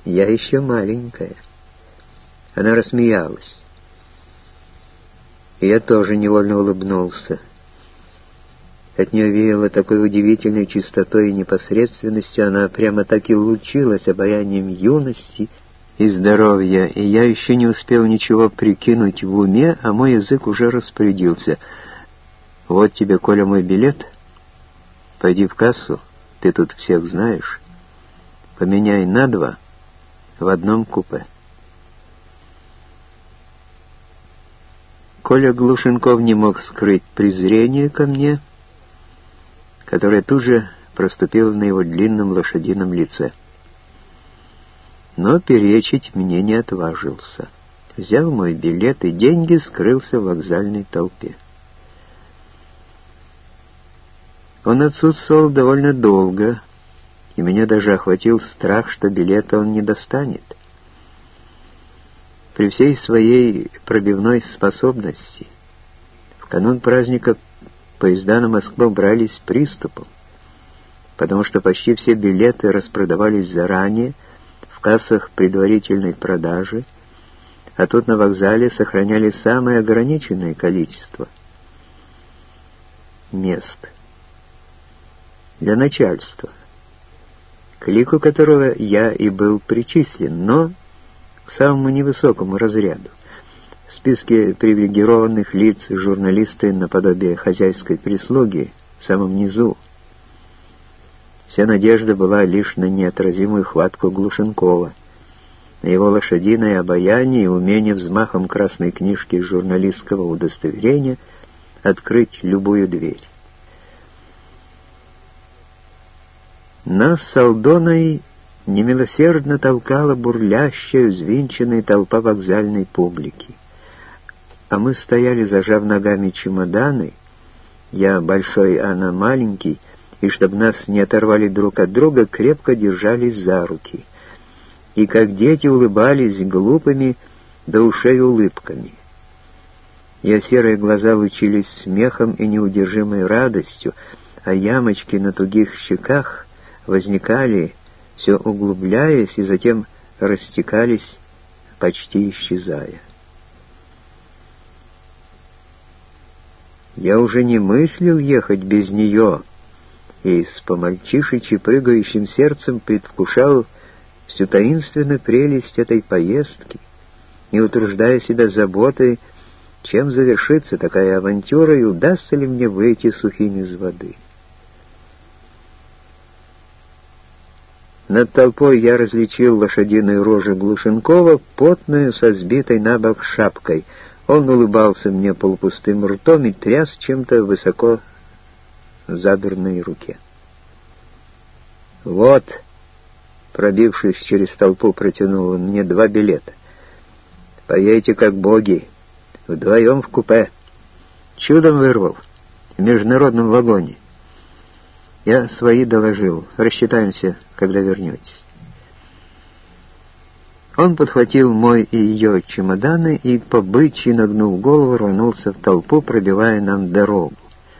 Я еще маленькая». Она рассмеялась. И я тоже невольно улыбнулся. От нее веяло такой удивительной чистотой и непосредственностью, она прямо так и лучилась обаянием юности и здоровья, и я еще не успел ничего прикинуть в уме, а мой язык уже распорядился. «Вот тебе, Коля, мой билет. Пойди в кассу, ты тут всех знаешь. Поменяй на 2 в одном купе». Коля Глушенков не мог скрыть презрение ко мне, которое тут же проступило на его длинном лошадином лице. Но перечить мне не отважился. Взял мой билет и деньги, скрылся в вокзальной толпе. Он отсутствовал довольно долго, и меня даже охватил страх, что билета он не достанет. При всей своей пробивной способности в канун праздника поезда на Москву брались приступом, потому что почти все билеты распродавались заранее в кассах предварительной продажи, а тут на вокзале сохраняли самое ограниченное количество мест для начальства, к лику которого я и был причислен, но к самому невысокому разряду. В списке привилегированных лиц журналисты наподобие хозяйской прислуги в самом низу. Вся надежда была лишь на неотразимую хватку Глушенкова, на его лошадиное обаяние и умение взмахом красной книжки журналистского удостоверения открыть любую дверь. Нас с Алдоной немилосердно толкала бурлящая, взвинченная толпа вокзальной публики. А мы стояли, зажав ногами чемоданы, я большой, она маленький, и чтобы нас не оторвали друг от друга, крепко держались за руки. И как дети улыбались глупыми до ушей улыбками. Ее серые глаза лучились смехом и неудержимой радостью, а ямочки на тугих щеках возникали, все углубляясь, и затем растекались, почти исчезая. Я уже не мыслил ехать без нее, и с по-мальчишечи прыгающим сердцем предвкушал всю таинственную прелесть этой поездки, не утруждая себя заботой, чем завершится такая авантюра и удастся ли мне выйти сухим из воды. Над толпой я различил лошадиную рожу Глушенкова, потную, со сбитой на бок шапкой. Он улыбался мне полупустым ртом и тряс чем-то высоко в задранной руке. «Вот», пробившись через толпу, протянул он мне 2 билета. «Поедете как боги, вдвоем в купе. Чудом вырвал, в международном вагоне. Я свои доложил, рассчитаемся, когда вернетесь». Он подхватил мой и ее чемоданы и, по-бычьи нагнув голову, рванулся в толпу, пробивая нам дорогу.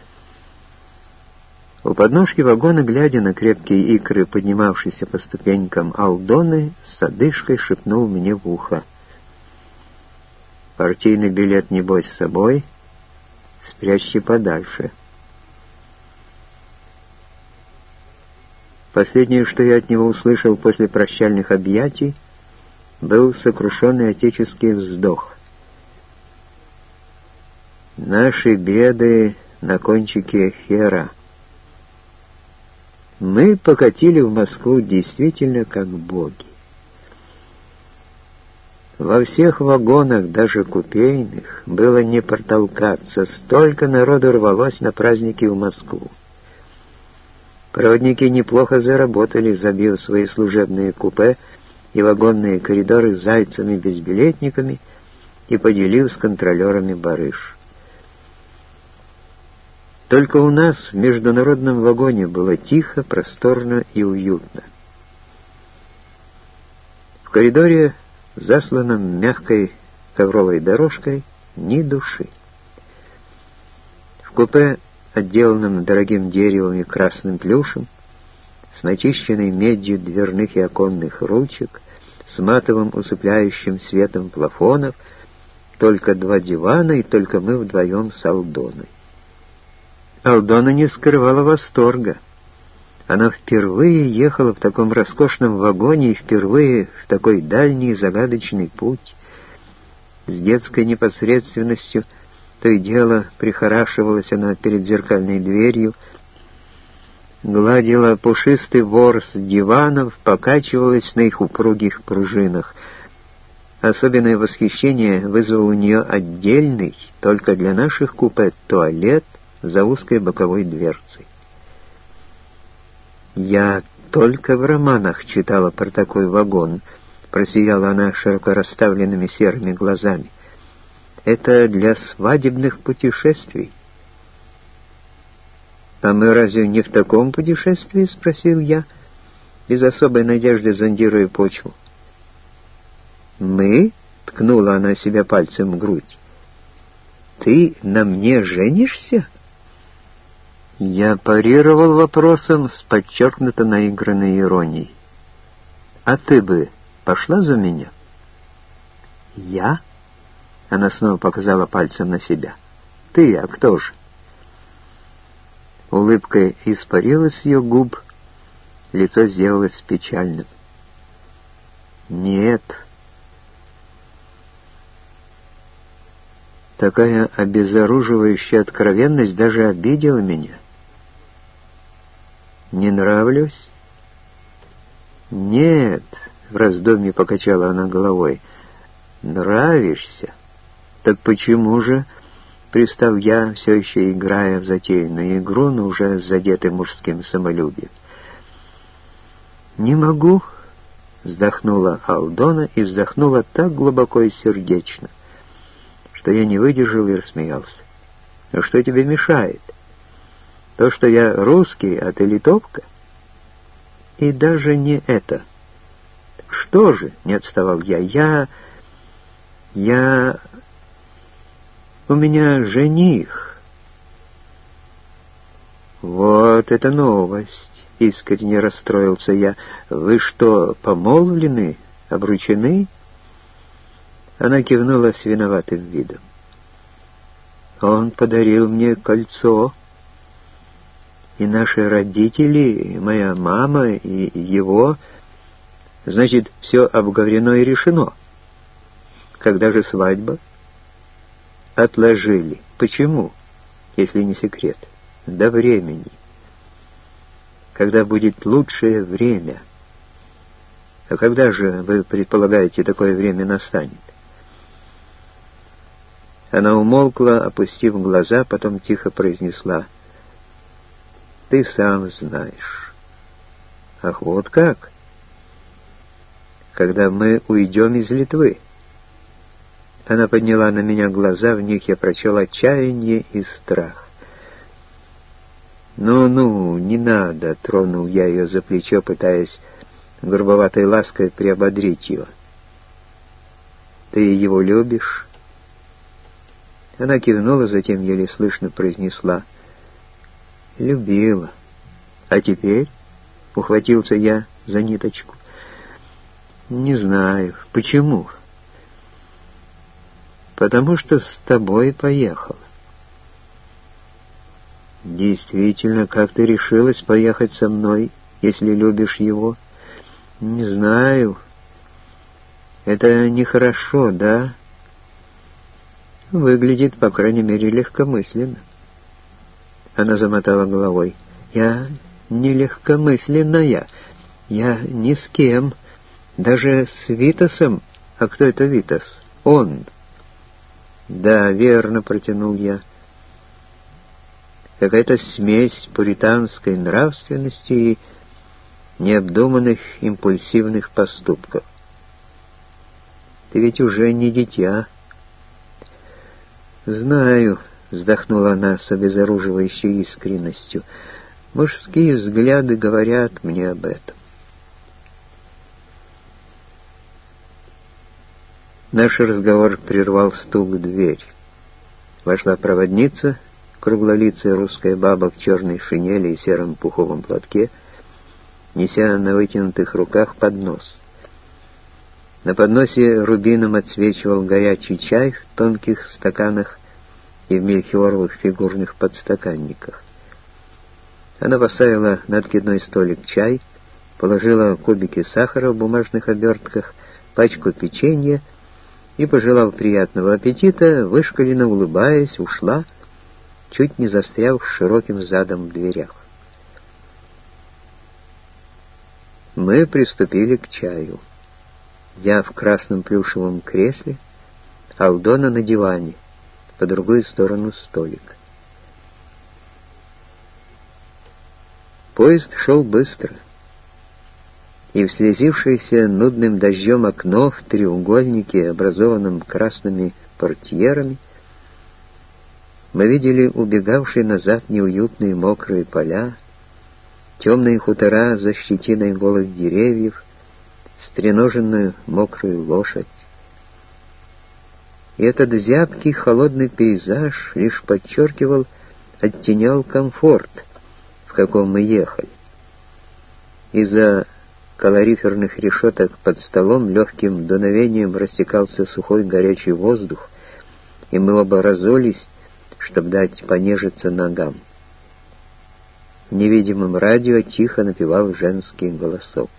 У подножки вагона, глядя на крепкие икры, поднимавшиеся по ступенькам Алдоны, с одышкой шепнул мне в ухо: «Партийный билет, небось, с собой? Спрячьте подальше». Последнее, что я от него услышал после прощальных объятий, был сокрушенный отеческий вздох. Наши беды на кончике хера. Мы покатили в Москву действительно как боги. Во всех вагонах, даже купейных, было не протолкаться, столько народу рвалось на праздники в Москву. Проводники неплохо заработали, забив свои служебные купе и вагонные коридоры зайцами-безбилетниками и поделив с контролерами барыш. Только у нас в международном вагоне было тихо, просторно и уютно. В коридоре, засланном мягкой ковровой дорожкой, ни души. В купе, отделанном дорогим деревом и красным плюшем, с начищенной медью дверных и оконных ручек, с матовым усыпляющим светом плафонов, только 2 дивана и только мы вдвоем с Алдоной. Алдона не скрывала восторга. Она впервые ехала в таком роскошном вагоне и впервые в такой дальний загадочный путь. С детской непосредственностью то и дело прихорашивалась она перед зеркальной дверью, гладила пушистый ворс диванов, покачивалась на их упругих пружинах. Особенное восхищение вызвал у нее отдельный, только для наших купе, туалет за узкой боковой дверцей. «Я только в романах читала про такой вагон», — просияла она широко расставленными серыми глазами. «Это для свадебных путешествий». «А мы разве не в таком путешествии?» — спросил я, без особой надежды зондируя почву. «Мы?» — ткнула она себя пальцем в грудь. «Ты на мне женишься?» Я парировал вопросом с подчеркнуто наигранной иронией. «А ты бы пошла за меня?» «Я?» — она снова показала пальцем на себя. «Ты, а кто же?» Улыбка испарилась с ее губ, лицо сделалось печальным. «Нет». Такая обезоруживающая откровенность даже обидела меня. «Не нравлюсь?» «Нет», — в раздумье покачала она головой. «Нравишься? Так почему же?» — пристал я, все еще играя в затеянную игру, но уже задетый мужским самолюбием. «Не могу», — вздохнула Алдона и вздохнула так глубоко и сердечно, что я не выдержал и рассмеялся. «Но что тебе мешает? То, что я русский, а ты литовка?» «И даже не это». «Что же?» — не отставал я. У меня жених». «Вот это новость!» — искренне расстроился я. «Вы что, помолвлены? Обручены?» Она кивнула с виноватым видом. «Он подарил мне кольцо, и наши родители, и моя мама, и его. Значит, все обговорено и решено. Когда же свадьба?» «Отложили. Почему, если не секрет?» «До времени. Когда будет лучшее время». «А когда же, вы предполагаете, такое время настанет?» Она умолкла, опустив глаза, потом тихо произнесла: «Ты сам знаешь». «Ах, вот как?» «Когда мы уйдем из Литвы». Она подняла на меня глаза, в них я прочел отчаяние и страх. «Ну, не надо», — тронул я ее за плечо, пытаясь грубоватой лаской приободрить ее. «Ты его любишь?» Она кивнула, затем еле слышно произнесла: «Любила. А теперь?» — ухватился я за ниточку. «Не знаю. Почему?» «Потому что с тобой поехала». «Действительно, как ты решилась поехать со мной, если любишь его?» «Не знаю. Это нехорошо, да?» «Выглядит, по крайней мере, легкомысленно». Она замотала головой. «Я не легкомысленная. Я ни с кем. Даже с Витасом». «А кто это Витас?» «Он». «Да, верно», — протянул я. «Какая-то смесь пуританской нравственности и необдуманных импульсивных поступков. Ты ведь уже не дитя». «Знаю», — вздохнула она с обезоруживающей искренностью. «Мужские взгляды говорят мне об этом». Наш разговор прервал стук в дверь. Вошла проводница, круглолицая русская баба в черной шинели и сером пуховом платке, неся на вытянутых руках поднос. На подносе рубином отсвечивал горячий чай в тонких стаканах и в мельхиоровых фигурных подстаканниках. Она поставила на откидной столик чай, положила кубики сахара в бумажных обертках, пачку печенья и, пожелав приятного аппетита, вышкаленно улыбаясь, ушла, чуть не застряв широким задом в дверях. Мы приступили к чаю. Я в красном плюшевом кресле, Алдона на диване, по другую сторону столик. Поезд шел быстро, и в слезившееся нудным дождем окно в треугольнике, образованном красными портьерами, мы видели убегавшие назад неуютные мокрые поля, темные хутора за щетиной голых деревьев, стреноженную мокрую лошадь. И этот зябкий холодный пейзаж лишь подчеркивал, оттенял комфорт, в каком мы ехали. Из-за калориферных решеток под столом легким дуновением растекался сухой горячий воздух, и мы оба разулись, чтобы дать понежиться ногам. В невидимом радио тихо напевал женский голосок.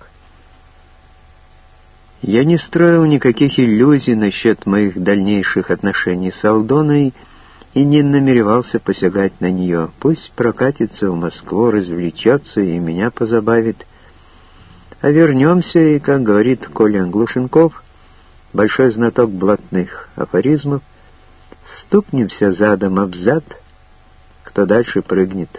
Я не строил никаких иллюзий насчет моих дальнейших отношений с Алдоной и не намеревался посягать на нее. Пусть прокатится в Москву, развлечется и меня позабавит. А вернемся, и, как говорит Коля Глушенков, большой знаток блатных афоризмов, стукнемся задом об зад, кто дальше прыгнет.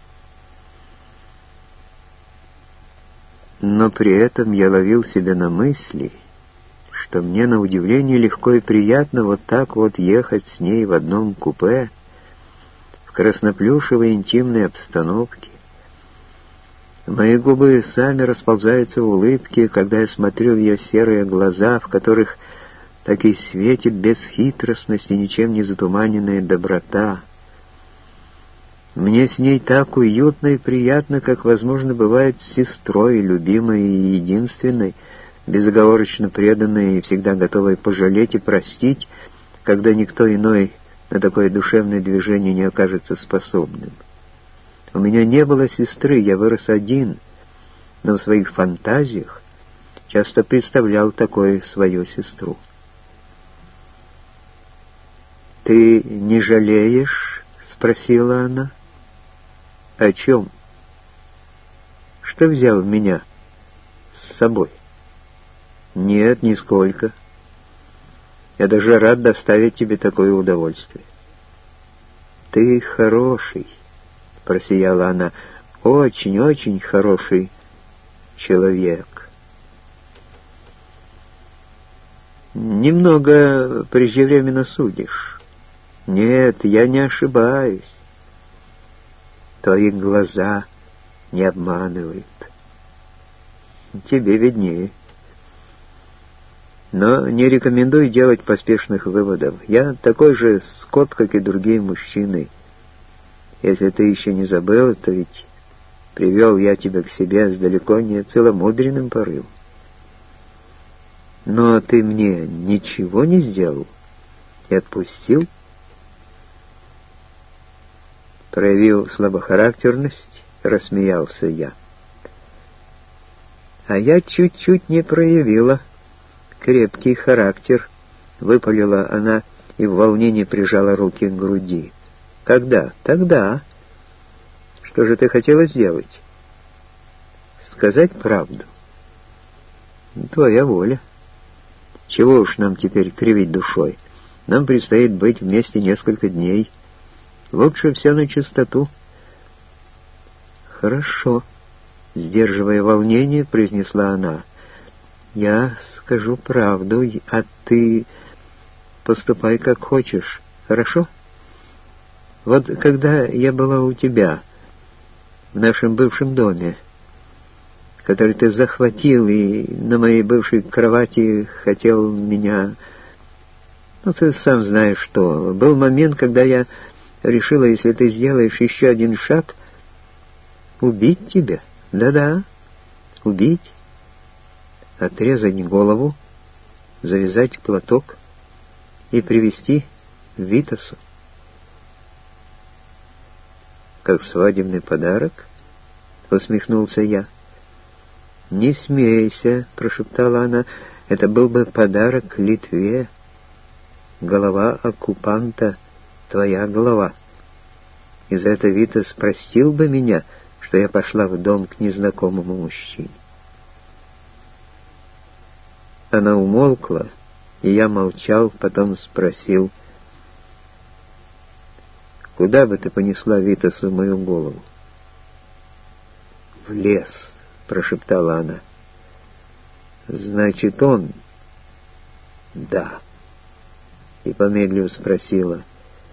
Но при этом я ловил себя на мысли, что мне на удивление легко и приятно вот так вот ехать с ней в одном купе, в красноплюшевой интимной обстановке. Мои губы сами расползаются в улыбке, когда я смотрю в ее серые глаза, в которых так и светит бесхитростность и ничем не затуманенная доброта. Мне с ней так уютно и приятно, как, возможно, бывает с сестрой, любимой и единственной, безоговорочно преданной и всегда готовой пожалеть и простить, когда никто иной на такое душевное движение не окажется способным. У меня не было сестры, я вырос один, но в своих фантазиях часто представлял такое свою сестру. «Ты не жалеешь?» — спросила она. «О чем? Что взял меня с собой?» «Нет, нисколько. Я даже рад доставить тебе такое удовольствие». «Ты хороший», — просияла она, — «очень-очень хороший человек». «Немного преждевременно судишь». «Нет, я не ошибаюсь. Твои глаза не обманывают. Тебе виднее. Но не рекомендую делать поспешных выводов. Я такой же скот, как и другие мужчины. Если ты еще не забыл, то ведь привел я тебя к себе с далеко не целомудренным порывом. Но ты мне ничего не сделал и отпустил?» Проявил слабохарактерность, рассмеялся я. «А я чуть-чуть не проявила крепкий характер», — выпалила она и в волнении прижала руки к груди. «Когда? Тогда. Что же ты хотела сделать?» «Сказать правду». «Твоя воля. Чего уж нам теперь кривить душой? Нам предстоит быть вместе несколько дней. Лучше все на чистоту». «Хорошо», — сдерживая волнение, произнесла она. «Я скажу правду, а ты поступай как хочешь, хорошо? Вот когда я была у тебя, в нашем бывшем доме, который ты захватил и на моей бывшей кровати хотел меня... Ну, ты сам знаешь что. Был момент, когда я решила, если ты сделаешь еще один шаг, убить тебя. Да-да, убить. Отрезать голову завязать платок и привезти Витасу. «Как свадебный подарок?» — усмехнулся я. «Не смейся», — прошептала она, — «это был бы подарок Литве. Голова оккупанта — твоя голова. И за это Витас простил бы меня, что я пошла в дом к незнакомому мужчине». Она умолкла, и я молчал, потом спросил: «Куда бы ты понесла Витасу мою голову?» «В лес», — прошептала она. «Значит, он?» «Да». И помедлив спросила: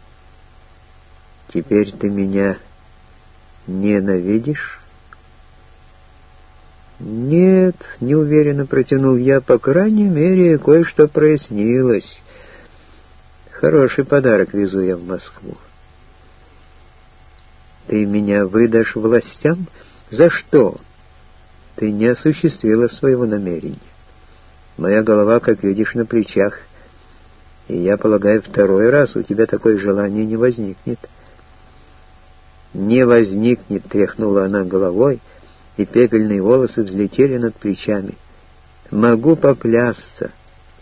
«Теперь ты меня ненавидишь?» «Нет», — неуверенно протянул я, — «по крайней мере, кое-что прояснилось. Хороший подарок везу я в Москву». «Ты меня выдашь властям? За что?» «Ты не осуществила своего намерения. Моя голова, как видишь, на плечах, и я полагаю, второй раз у тебя такое желание не возникнет». «Не возникнет», — тряхнула она головой, и пепельные волосы взлетели над плечами. «Могу поклясться».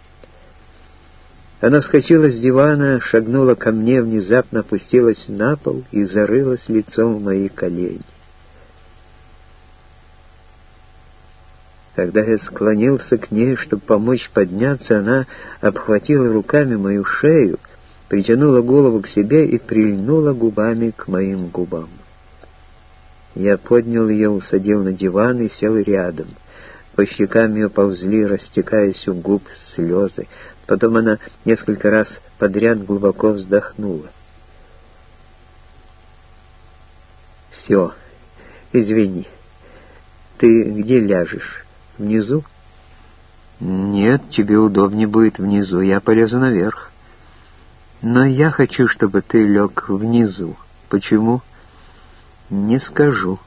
Она вскочила с дивана, шагнула ко мне, внезапно опустилась на пол и зарылась лицом в мои колени. Когда я склонился к ней, чтобы помочь подняться, она обхватила руками мою шею, притянула голову к себе и прильнула губами к моим губам. Я поднял ее, усадил на диван и сел рядом. По щекам ее ползли, растекаясь у губ, слезы. Потом она несколько раз подряд глубоко вздохнула. «Все, извини. Ты где ляжешь? Внизу?» «Нет, тебе удобнее будет внизу. Я полезу наверх». «Но я хочу, чтобы ты лег внизу». «Почему?» «Не скажу».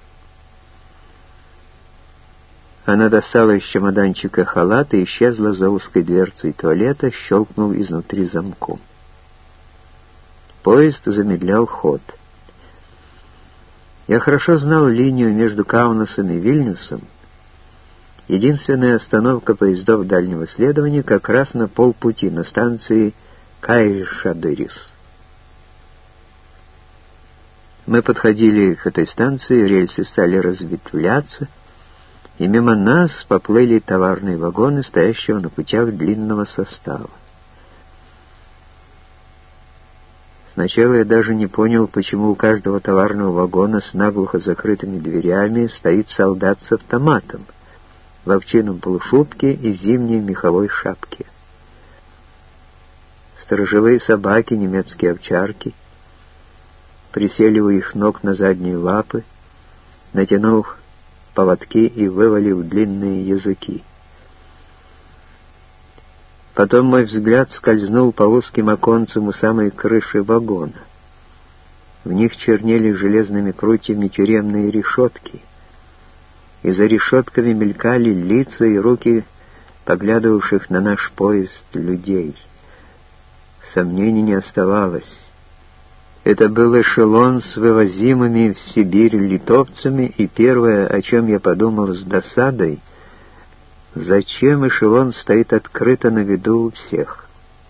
Она достала из чемоданчика халат и исчезла за узкой дверцей туалета, щелкнул изнутри замком. Поезд замедлял ход. Я хорошо знал линию между Каунасом и Вильнюсом. Единственная остановка поездов дальнего следования как раз на полпути, на станции Кайшадырис. Мы подходили к этой станции, рельсы стали разветвляться, и мимо нас поплыли товарные вагоны, стоящего на путях длинного состава. Сначала я даже не понял, почему у каждого товарного вагона с наглухо закрытыми дверями стоит солдат с автоматом, в овчинном полушубке и зимней меховой шапке. Сторожевые собаки, немецкие овчарки, присели у их ног на задние лапы, натянув поводки и вывалив длинные языки. Потом мой взгляд скользнул по узким оконцам у самой крыши вагона. В них чернели железными прутьями тюремные решетки, и за решетками мелькали лица и руки поглядывавших на наш поезд людей. Сомнений не оставалось. Это был эшелон с вывозимыми в Сибирь литовцами, и первое, о чем я подумал с досадой, зачем эшелон стоит открыто на виду у всех?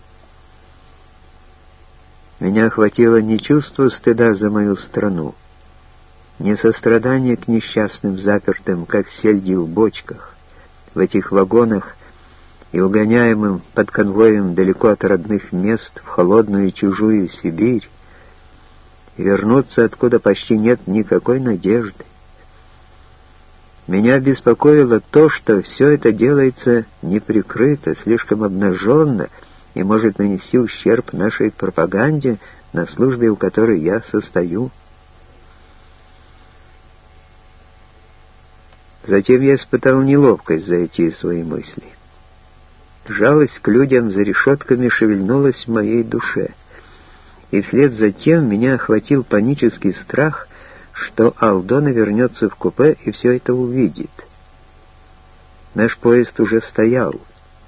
Меня охватило не чувство стыда за мою страну, не сострадание к несчастным запертым, как сельди в бочках, в этих вагонах и угоняемым под конвоем далеко от родных мест в холодную и чужую Сибирь, вернуться, откуда почти нет никакой надежды. Меня беспокоило то, что все это делается неприкрыто, слишком обнаженно и может нанести ущерб нашей пропаганде, на службе у которой я состою. Затем я испытал неловкость за эти свои мысли. Жалость к людям за решетками шевельнулась в моей душе, и вслед за тем меня охватил панический страх, что Алдона вернется в купе и все это увидит. Наш поезд уже стоял.